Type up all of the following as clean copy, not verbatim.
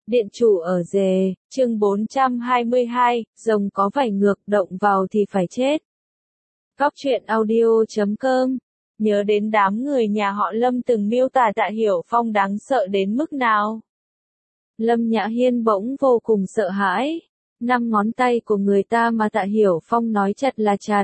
Điện chủ ở rề, chương 422, rồng có vảy ngược, động vào thì phải chết. Góc truyện audio.com. Nhớ đến đám người nhà họ Lâm từng miêu tả Tạ Hiểu Phong đáng sợ đến mức nào. Lâm Nhã Hiên bỗng vô cùng sợ hãi. 5 ngón tay của người ta mà Tạ Hiểu Phong nói chặt là chặt.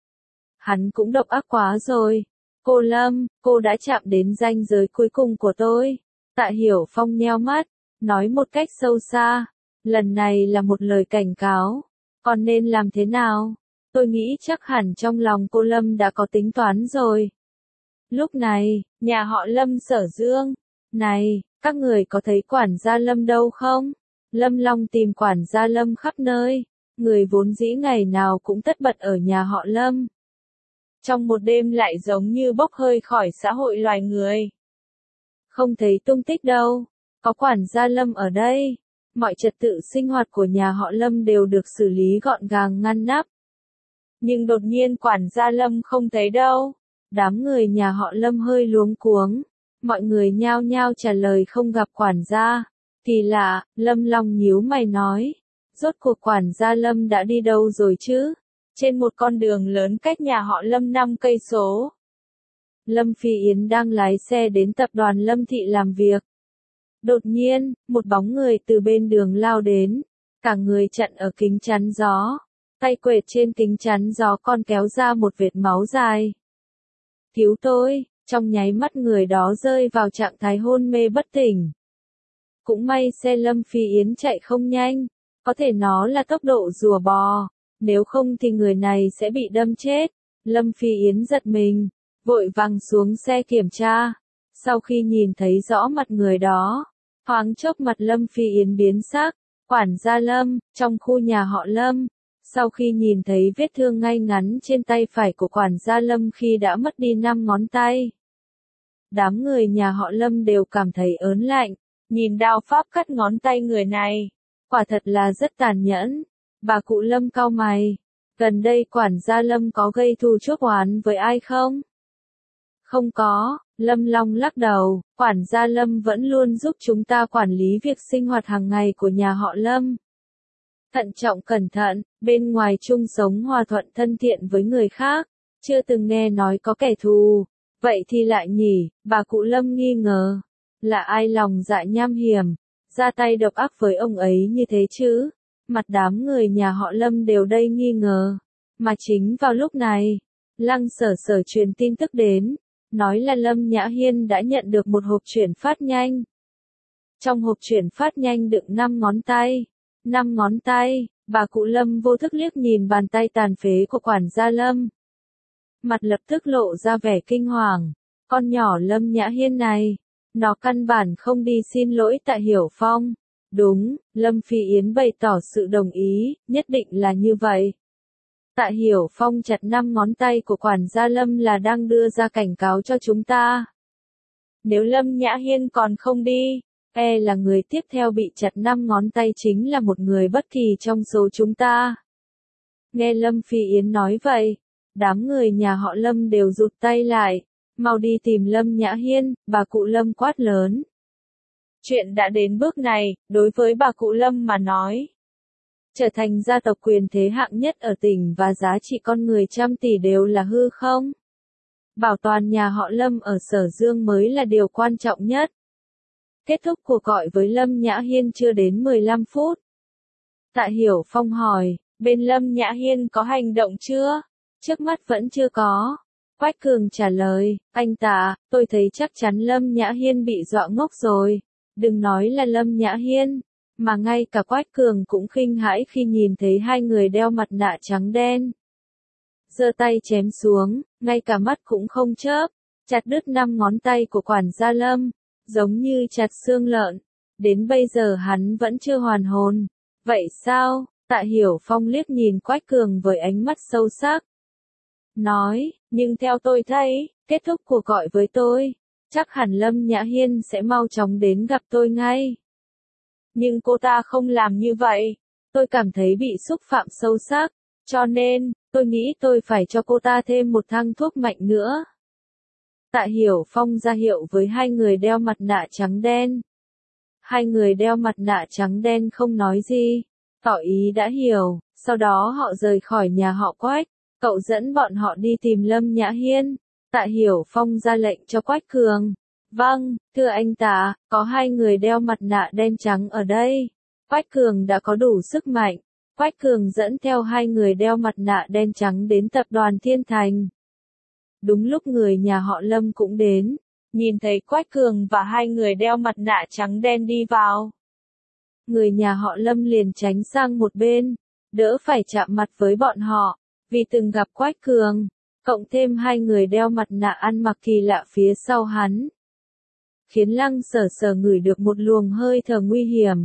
Hắn cũng độc ác quá rồi. Cô Lâm, cô đã chạm đến ranh giới cuối cùng của tôi. Tạ Hiểu Phong nheo mắt, nói một cách sâu xa. Lần này là một lời cảnh cáo. Còn nên làm thế nào? Tôi nghĩ chắc hẳn trong lòng cô Lâm đã có tính toán rồi. Lúc này, nhà họ Lâm Sở Dương. Này, các người có thấy quản gia Lâm đâu không? Lâm Long tìm quản gia Lâm khắp nơi. Người vốn dĩ ngày nào cũng tất bật ở nhà họ Lâm. Trong một đêm lại giống như bốc hơi khỏi xã hội loài người. Không thấy tung tích đâu. Có quản gia Lâm ở đây. Mọi trật tự sinh hoạt của nhà họ Lâm đều được xử lý gọn gàng ngăn nắp. Nhưng đột nhiên quản gia Lâm không thấy đâu. Đám người nhà họ Lâm hơi luống cuống. Mọi người nhao nhao trả lời không gặp quản gia. Kỳ lạ, Lâm Long nhíu mày nói. Rốt cuộc quản gia Lâm đã đi đâu rồi chứ? Trên một con đường lớn cách nhà họ Lâm 5 cây số. Lâm Phi Yến đang lái xe đến tập đoàn Lâm Thị làm việc. Đột nhiên, một bóng người từ bên đường lao đến. Cả người chặn ở kính chắn gió. Tay quệt trên kính chắn gió còn kéo ra một vệt máu dài. Cứu tôi, trong nháy mắt người đó rơi vào trạng thái hôn mê bất tỉnh. Cũng may xe Lâm Phi Yến chạy không nhanh. Có thể nó là tốc độ rùa bò. Nếu không thì người này sẽ bị đâm chết. Lâm Phi Yến giật mình, vội vàng xuống xe kiểm tra. Sau khi nhìn thấy rõ mặt người đó, thoáng chốc mặt Lâm Phi Yến biến sắc. Quản gia Lâm, trong khu nhà họ Lâm. Sau khi nhìn thấy vết thương ngay ngắn trên tay phải của quản gia Lâm khi đã mất đi 5 ngón tay. Đám người nhà họ Lâm đều cảm thấy ớn lạnh. Nhìn đao pháp cắt ngón tay người này. Quả thật là rất tàn nhẫn. Bà cụ Lâm cau mày. Gần đây quản gia Lâm có gây thù chuốc oán với ai không? Không có, Lâm Long lắc đầu. Quản gia Lâm vẫn luôn giúp chúng ta quản lý việc sinh hoạt hàng ngày của nhà họ Lâm. Thận trọng cẩn thận, bên ngoài chung sống hòa thuận thân thiện với người khác. Chưa từng nghe nói có kẻ thù. Vậy thì lại nhỉ, bà cụ Lâm nghi ngờ. Là ai lòng dạ nham hiểm, ra tay độc ác với ông ấy như thế chứ? Mặt đám người nhà họ Lâm đều đây nghi ngờ. Mà chính vào lúc này, Lăng Sở Sở truyền tin tức đến, nói là Lâm Nhã Hiên đã nhận được một hộp chuyển phát nhanh. Trong hộp chuyển phát nhanh đựng 5 ngón tay. 5 ngón tay, bà cụ Lâm vô thức liếc nhìn bàn tay tàn phế của quản gia Lâm. Mặt lập tức lộ ra vẻ kinh hoàng. Con nhỏ Lâm Nhã Hiên này, nó căn bản không đi xin lỗi Tạ Hiểu Phong. Đúng, Lâm Phi Yến bày tỏ sự đồng ý, nhất định là như vậy. Tạ Hiểu Phong chặt 5 ngón tay của quản gia Lâm là đang đưa ra cảnh cáo cho chúng ta. Nếu Lâm Nhã Hiên còn không đi, là người tiếp theo bị chặt 5 ngón tay chính là một người bất kỳ trong số chúng ta. Nghe Lâm Phi Yến nói vậy, đám người nhà họ Lâm đều rụt tay lại. Mau đi tìm Lâm Nhã Hiên, bà cụ Lâm quát lớn. Chuyện đã đến bước này, đối với bà cụ Lâm mà nói. Trở thành gia tộc quyền thế hạng nhất ở tỉnh và giá trị con người trăm tỷ đều là hư không? Bảo toàn nhà họ Lâm ở Sở Dương mới là điều quan trọng nhất. Kết thúc cuộc gọi với Lâm Nhã Hiên chưa đến 15 phút. Tạ Hiểu Phong hỏi, bên Lâm Nhã Hiên có hành động chưa? Trước mắt vẫn chưa có. Quách Cường trả lời, anh Tạ, tôi thấy chắc chắn Lâm Nhã Hiên bị dọa ngốc rồi. Đừng nói là Lâm Nhã Hiên, mà ngay cả Quách Cường cũng kinh hãi khi nhìn thấy hai người đeo mặt nạ trắng đen. Giơ tay chém xuống, ngay cả mắt cũng không chớp, chặt đứt 5 ngón tay của quản gia Lâm, giống như chặt xương lợn. Đến bây giờ hắn vẫn chưa hoàn hồn. Vậy sao? Tạ Hiểu Phong liếc nhìn Quách Cường với ánh mắt sâu sắc. Nói, nhưng theo tôi thấy, kết thúc cuộc gọi với tôi, chắc hẳn Lâm Nhã Hiên sẽ mau chóng đến gặp tôi ngay. Nhưng cô ta không làm như vậy. Tôi cảm thấy bị xúc phạm sâu sắc, cho nên, tôi nghĩ tôi phải cho cô ta thêm một thang thuốc mạnh nữa. Tạ Hiểu Phong ra hiệu với hai người đeo mặt nạ trắng đen. Hai người đeo mặt nạ trắng đen không nói gì, tỏ ý đã hiểu, sau đó họ rời khỏi nhà họ Quách, cậu dẫn bọn họ đi tìm Lâm Nhã Hiên. Tạ Hiểu Phong ra lệnh cho Quách Cường. Vâng, thưa anh Tạ, có hai người đeo mặt nạ đen trắng ở đây. Quách Cường đã có đủ sức mạnh. Quách Cường dẫn theo hai người đeo mặt nạ đen trắng đến tập đoàn Thiên Thành. Đúng lúc người nhà họ Lâm cũng đến, nhìn thấy Quách Cường và hai người đeo mặt nạ trắng đen đi vào. Người nhà họ Lâm liền tránh sang một bên, đỡ phải chạm mặt với bọn họ, vì từng gặp Quách Cường, cộng thêm hai người đeo mặt nạ ăn mặc kỳ lạ phía sau hắn. Khiến Lăng Sở Sở ngửi được một luồng hơi thở nguy hiểm.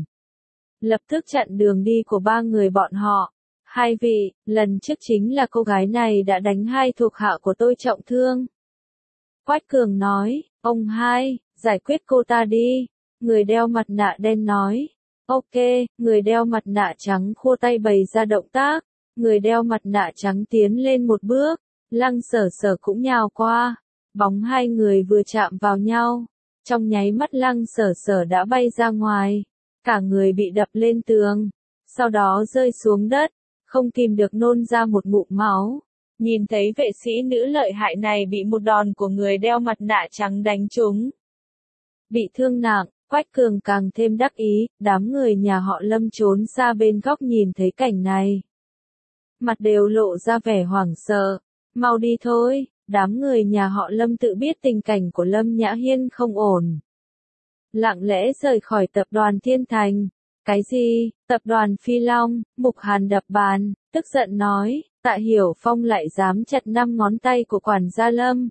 Lập tức chặn đường đi của ba người bọn họ. Hai vị, lần trước chính là cô gái này đã đánh hai thuộc hạ của tôi trọng thương. Quách Cường nói, ông hai, giải quyết cô ta đi. Người đeo mặt nạ đen nói, ok, người đeo mặt nạ trắng khua tay bày ra động tác. Người đeo mặt nạ trắng tiến lên một bước, Lăng Sở Sở cũng nhào qua. Bóng hai người vừa chạm vào nhau. Trong nháy mắt Lăng Sở Sở đã bay ra ngoài. Cả người bị đập lên tường. Sau đó rơi xuống đất. Không kìm được nôn ra một ngụm máu. Nhìn thấy vệ sĩ nữ lợi hại này bị một đòn của người đeo mặt nạ trắng đánh trúng. Bị thương nặng, Quách Cường càng thêm đắc ý, đám người nhà họ Lâm trốn xa bên góc nhìn thấy cảnh này. Mặt đều lộ ra vẻ hoảng sợ. Mau đi thôi, đám người nhà họ Lâm tự biết tình cảnh của Lâm Nhã Hiên không ổn. Lặng lẽ rời khỏi tập đoàn Thiên Thành. Cái gì? Tập đoàn Phi Long, Mục Hàn đập bàn, tức giận nói, Tạ Hiểu Phong lại dám chặt 5 ngón tay của quản gia Lâm.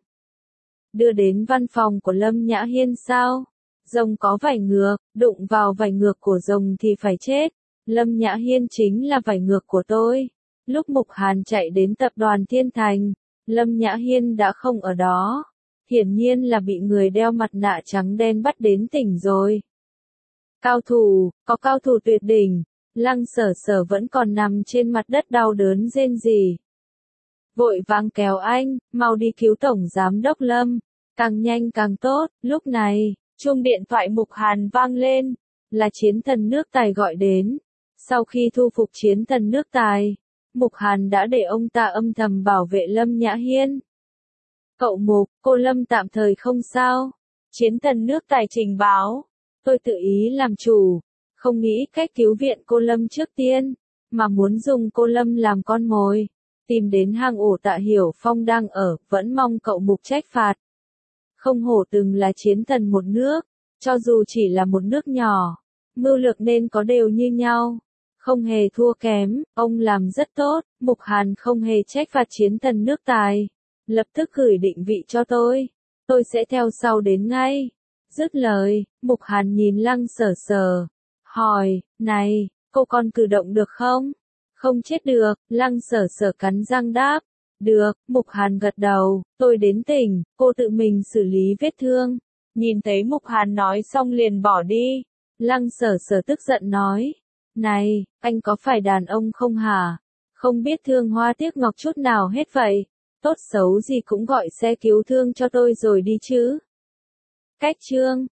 Đưa đến văn phòng của Lâm Nhã Hiên sao? Rồng có vảy ngược, đụng vào vảy ngược của rồng thì phải chết. Lâm Nhã Hiên chính là vảy ngược của tôi. Lúc Mục Hàn chạy đến tập đoàn Thiên Thành, Lâm Nhã Hiên đã không ở đó. Hiển nhiên là bị người đeo mặt nạ trắng đen bắt đến tỉnh rồi. Cao thủ, có cao thủ tuyệt đỉnh. Lăng Sở Sở vẫn còn nằm trên mặt đất đau đớn rên rỉ. Vội vàng kéo anh, mau đi cứu Tổng Giám đốc Lâm. Càng nhanh càng tốt. Lúc này, chuông điện thoại Mục Hàn vang lên. Là chiến thần nước Tài gọi đến. Sau khi thu phục chiến thần nước Tài, Mục Hàn đã để ông ta âm thầm bảo vệ Lâm Nhã Hiên. Cậu Mục, cô Lâm tạm thời không sao. Chiến thần nước Tài trình báo. Tôi tự ý làm chủ. Không nghĩ cách cứu viện cô Lâm trước tiên, mà muốn dùng cô Lâm làm con mồi. Tìm đến hang ổ Tạ Hiểu Phong đang ở, vẫn mong cậu Mục trách phạt. Không hổ từng là chiến thần một nước, cho dù chỉ là một nước nhỏ, mưu lược nên có đều như nhau. Không hề thua kém, ông làm rất tốt. Mục Hàn không hề trách phạt chiến thần nước Tài. Lập tức gửi định vị cho tôi sẽ theo sau đến ngay. Dứt lời, Mục Hàn nhìn Lăng Sở Sở, hỏi, này, cô còn cử động được không? Không chết được, Lăng Sở Sở cắn răng đáp. Được, Mục Hàn gật đầu, tôi đến tỉnh, cô tự mình xử lý vết thương. Nhìn thấy Mục Hàn nói xong liền bỏ đi. Lăng Sở Sở tức giận nói, này, anh có phải đàn ông không hả? Không biết thương hoa tiếc ngọc chút nào hết vậy. Tốt xấu gì cũng gọi xe cứu thương cho tôi rồi đi chứ. Cách chương